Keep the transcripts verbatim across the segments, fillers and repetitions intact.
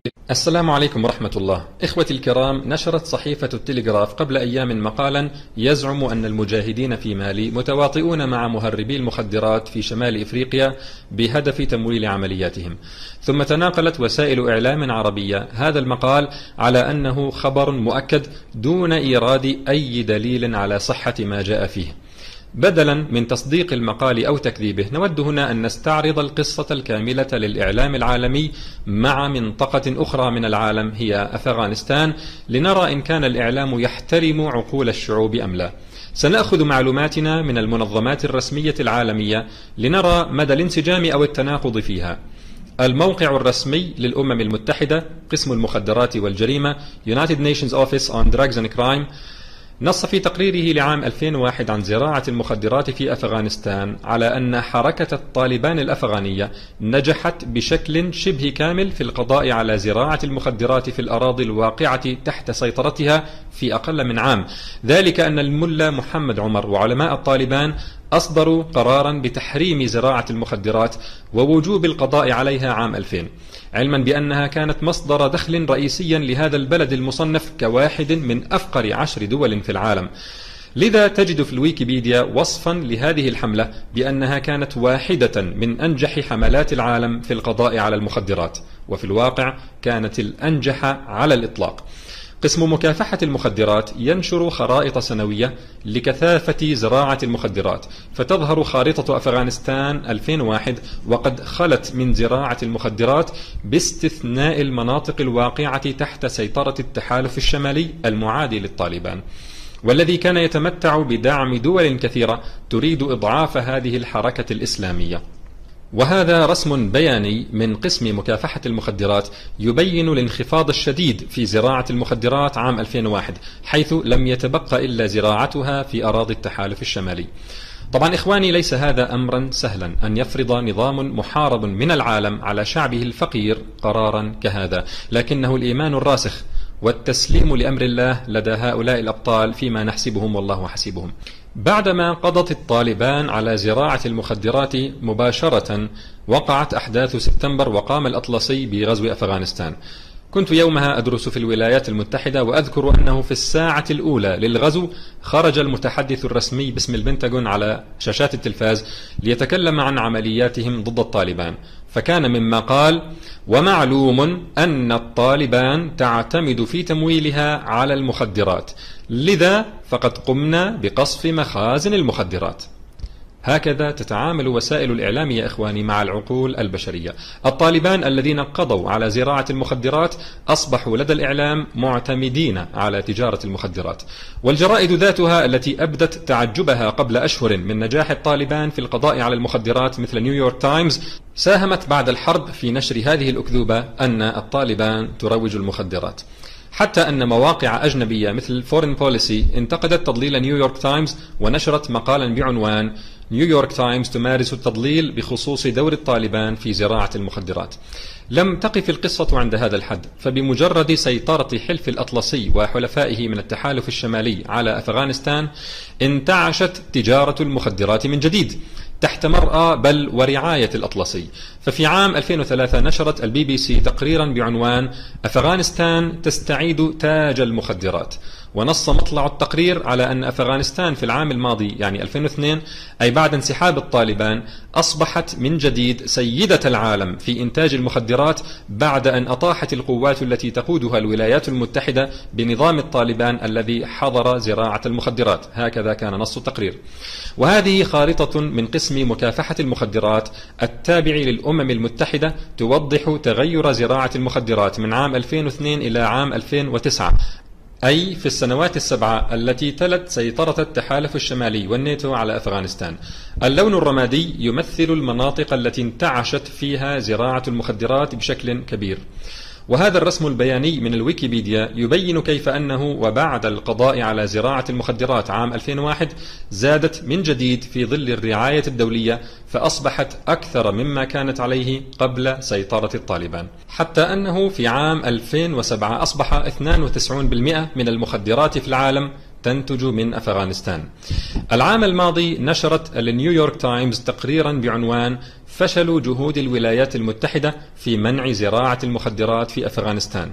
السلام عليكم ورحمة الله. إخوتي الكرام، نشرت صحيفة التلغراف قبل أيام مقالا يزعم أن المجاهدين في مالي متواطئون مع مهربي المخدرات في شمال إفريقيا بهدف تمويل عملياتهم. ثم تناقلت وسائل إعلام عربية هذا المقال على أنه خبر مؤكد دون إيراد أي دليل على صحة ما جاء فيه. بدلا من تصديق المقال أو تكذيبه، نود هنا أن نستعرض القصة الكاملة للإعلام العالمي مع منطقة أخرى من العالم هي أفغانستان، لنرى إن كان الإعلام يحترم عقول الشعوب أم لا. سنأخذ معلوماتنا من المنظمات الرسمية العالمية لنرى مدى الانسجام أو التناقض فيها. الموقع الرسمي للأمم المتحدة قسم المخدرات والجريمة United Nations Office on Drugs and Crime نص في تقريره لعام ألفين وواحد عن زراعة المخدرات في أفغانستان على أن حركة الطالبان الأفغانية نجحت بشكل شبه كامل في القضاء على زراعة المخدرات في الأراضي الواقعة تحت سيطرتها في أقل من عام. ذلك أن الملا محمد عمر وعلماء الطالبان أصدروا قرارا بتحريم زراعة المخدرات ووجوب القضاء عليها عام ألفين، علما بأنها كانت مصدر دخل رئيسيا لهذا البلد المصنف كواحد من أفقر عشر دول في العالم. لذا تجد في الويكيبيديا وصفا لهذه الحملة بأنها كانت واحدة من أنجح حملات العالم في القضاء على المخدرات، وفي الواقع كانت الأنجح على الإطلاق. قسم مكافحة المخدرات ينشر خرائط سنوية لكثافة زراعة المخدرات، فتظهر خارطة أفغانستان ألفين وواحد وقد خلت من زراعة المخدرات باستثناء المناطق الواقعة تحت سيطرة التحالف الشمالي المعادي للطالبان، والذي كان يتمتع بدعم دول كثيرة تريد إضعاف هذه الحركة الإسلامية. وهذا رسم بياني من قسم مكافحة المخدرات يبين الانخفاض الشديد في زراعة المخدرات عام ألفين وواحد، حيث لم يتبقى إلا زراعتها في أراضي التحالف الشمالي. طبعا إخواني، ليس هذا أمرا سهلا أن يفرض نظام محارب من العالم على شعبه الفقير قرارا كهذا، لكنه الإيمان الراسخ والتسليم لأمر الله لدى هؤلاء الأبطال فيما نحسبهم والله حسيبهم. بعدما قضت الطالبان على زراعة المخدرات مباشرة، وقعت أحداث سبتمبر وقام الأطلسي بغزو أفغانستان. كنت يومها أدرس في الولايات المتحدة، وأذكر أنه في الساعة الأولى للغزو خرج المتحدث الرسمي باسم البنتاغون على شاشات التلفاز ليتكلم عن عملياتهم ضد الطالبان، فكان مما قال: ومعلوم أن الطالبان تعتمد في تمويلها على المخدرات، لذا فقد قمنا بقصف مخازن المخدرات. هكذا تتعامل وسائل الإعلام يا إخواني مع العقول البشرية. الطالبان الذين قضوا على زراعة المخدرات أصبحوا لدى الإعلام معتمدين على تجارة المخدرات، والجرائد ذاتها التي أبدت تعجبها قبل أشهر من نجاح الطالبان في القضاء على المخدرات مثل نيويورك تايمز ساهمت بعد الحرب في نشر هذه الأكذوبة أن الطالبان تروج المخدرات، حتى أن مواقع أجنبية مثل فورين بوليسي انتقدت تضليل نيويورك تايمز ونشرت مقالا بعنوان نيويورك تايمز تمارس التضليل بخصوص دور الطالبان في زراعة المخدرات. لم تقف القصة عند هذا الحد، فبمجرد سيطرة حلف الأطلسي وحلفائه من التحالف الشمالي على أفغانستان انتعشت تجارة المخدرات من جديد تحت مرأى بل ورعاية الأطلسي. ففي عام ألفين وثلاثة نشرت البي بي سي تقريرا بعنوان أفغانستان تستعيد تاج المخدرات، ونص مطلع التقرير على أن أفغانستان في العام الماضي يعني ألفين واثنين، أي بعد انسحاب الطالبان، أصبحت من جديد سيدة العالم في إنتاج المخدرات بعد أن أطاحت القوات التي تقودها الولايات المتحدة بنظام الطالبان الذي حظر زراعة المخدرات. هكذا كان نص التقرير. وهذه خارطة من قسم مكافحة المخدرات التابع للأمم المتحدة توضح تغير زراعة المخدرات من عام ألفين واثنين إلى عام ألفين وتسعة، أي في السنوات السبعة التي تلت سيطرة التحالف الشمالي والناتو على أفغانستان. اللون الرمادي يمثل المناطق التي انتعشت فيها زراعة المخدرات بشكل كبير. وهذا الرسم البياني من الويكيبيديا يبين كيف أنه وبعد القضاء على زراعة المخدرات عام ألفين وواحد زادت من جديد في ظل الرعاية الدولية، فأصبحت أكثر مما كانت عليه قبل سيطرة الطالبان، حتى أنه في عام ألفين وسبعة أصبح اثنين وتسعين بالمئة من المخدرات في العالم تنتج من أفغانستان. العام الماضي نشرت النيويورك تايمز تقريرا بعنوان فشل جهود الولايات المتحدة في منع زراعة المخدرات في أفغانستان.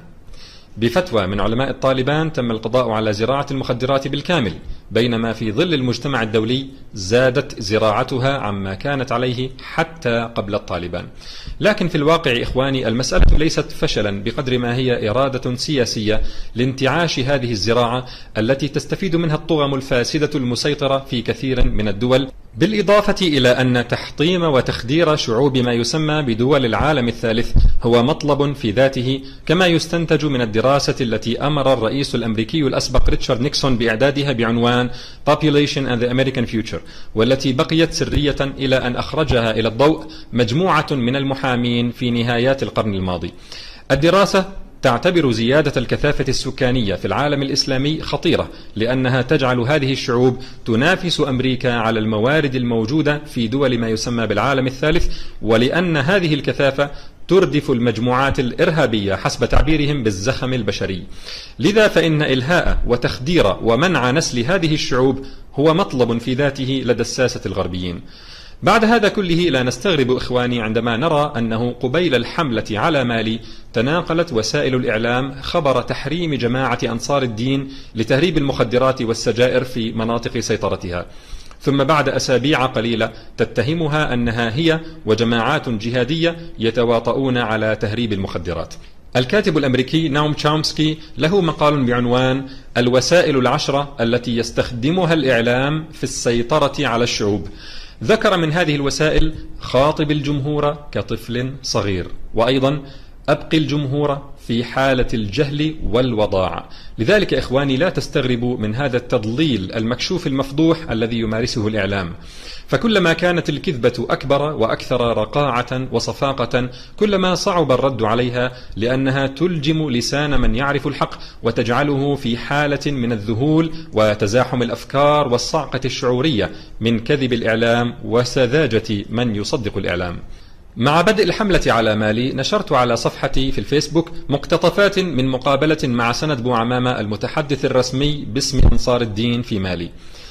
بفتوى من علماء الطالبان تم القضاء على زراعة المخدرات بالكامل، بينما في ظل المجتمع الدولي زادت زراعتها عما كانت عليه حتى قبل الطالبان. لكن في الواقع إخواني المسألة ليست فشلا بقدر ما هي إرادة سياسية لانتعاش هذه الزراعة التي تستفيد منها الطغم الفاسدة المسيطرة في كثير من الدول، بالإضافة إلى أن تحطيم وتخدير شعوب ما يسمى بدول العالم الثالث هو مطلب في ذاته، كما يستنتج من الدراسة التي أمر الرئيس الأمريكي الأسبق ريتشارد نيكسون بإعدادها بعنوان Population and the American Future، والتي بقيت سرية إلى أن أخرجها إلى الضوء مجموعة من المحامين في نهايات القرن الماضي. الدراسة تعتبر زيادة الكثافة السكانية في العالم الإسلامي خطيرة، لأنها تجعل هذه الشعوب تنافس أمريكا على الموارد الموجودة في دول ما يسمى بالعالم الثالث، ولأن هذه الكثافة تردف المجموعات الإرهابية حسب تعبيرهم بالزخم البشري. لذا فإن إلهاء وتخدير ومنع نسل هذه الشعوب هو مطلب في ذاته لدى الساسة الغربيين. بعد هذا كله لا نستغرب إخواني عندما نرى أنه قبيل الحملة على مالي تناقلت وسائل الإعلام خبر تحريم جماعة أنصار الدين لتهريب المخدرات والسجائر في مناطق سيطرتها، ثم بعد أسابيع قليلة تتهمها أنها هي وجماعات جهادية يتواطؤون على تهريب المخدرات. الكاتب الأمريكي ناوم تشومسكي له مقال بعنوان الوسائل العشرة التي يستخدمها الإعلام في السيطرة على الشعوب. ذكر من هذه الوسائل خاطب الجمهور كطفل صغير، وأيضا أبقي الجمهور في حالة الجهل والوضاعة. لذلك إخواني لا تستغربوا من هذا التضليل المكشوف المفضوح الذي يمارسه الإعلام، فكلما كانت الكذبة أكبر وأكثر رقاعة وصفاقة كلما صعب الرد عليها، لأنها تلجم لسان من يعرف الحق وتجعله في حالة من الذهول وتزاحم الأفكار والصعقة الشعورية من كذب الإعلام وسذاجة من يصدق الإعلام. مع بدء الحملة على مالي نشرت على صفحتي في الفيسبوك مقتطفات من مقابلة مع سند بوعمامة المتحدث الرسمي باسم أنصار الدين في مالي،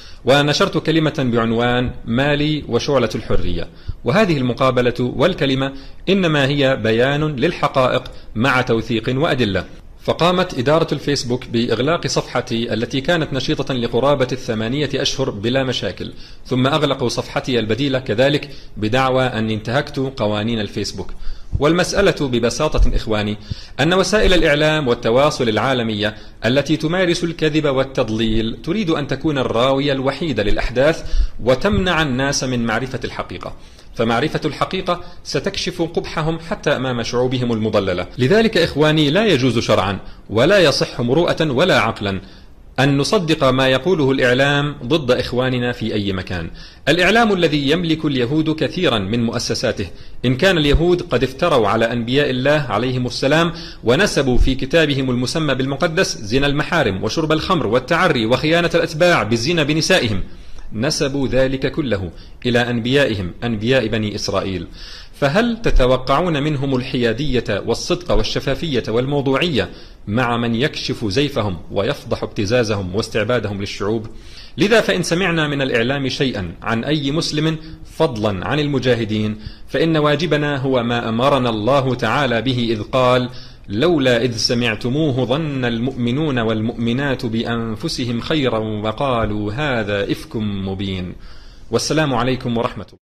ونشرت كلمة بعنوان مالي وشعلة الحرية، وهذه المقابلة والكلمة إنما هي بيان للحقائق مع توثيق وأدلة. فقامت إدارة الفيسبوك بإغلاق صفحتي التي كانت نشيطة لقرابة الثمانية أشهر بلا مشاكل، ثم أغلقوا صفحتي البديلة كذلك بدعوى أني انتهكت قوانين الفيسبوك. والمسألة ببساطة إخواني أن وسائل الإعلام والتواصل العالمية التي تمارس الكذب والتضليل تريد أن تكون الراوية الوحيدة للأحداث وتمنع الناس من معرفة الحقيقة، فمعرفة الحقيقة ستكشف قبحهم حتى أمام شعوبهم المضللة. لذلك إخواني لا يجوز شرعا ولا يصح مروءة ولا عقلا أن نصدق ما يقوله الإعلام ضد إخواننا في أي مكان. الإعلام الذي يملك اليهود كثيرا من مؤسساته، إن كان اليهود قد افتروا على أنبياء الله عليهم السلام ونسبوا في كتابهم المسمى بالمقدس زنا المحارم وشرب الخمر والتعري وخيانة الأتباع بالزنا بنسائهم، نسبوا ذلك كله إلى أنبيائهم أنبياء بني إسرائيل، فهل تتوقعون منهم الحيادية والصدق والشفافية والموضوعية مع من يكشف زيفهم ويفضح ابتزازهم واستعبادهم للشعوب؟ لذا فإن سمعنا من الإعلام شيئا عن أي مسلم فضلا عن المجاهدين فإن واجبنا هو ما أمرنا الله تعالى به إذ قال لولا إذ سمعتموه ظن المؤمنون والمؤمنات بأنفسهم خيرا وقالوا هذا إفك مبين. والسلام عليكم ورحمة الله.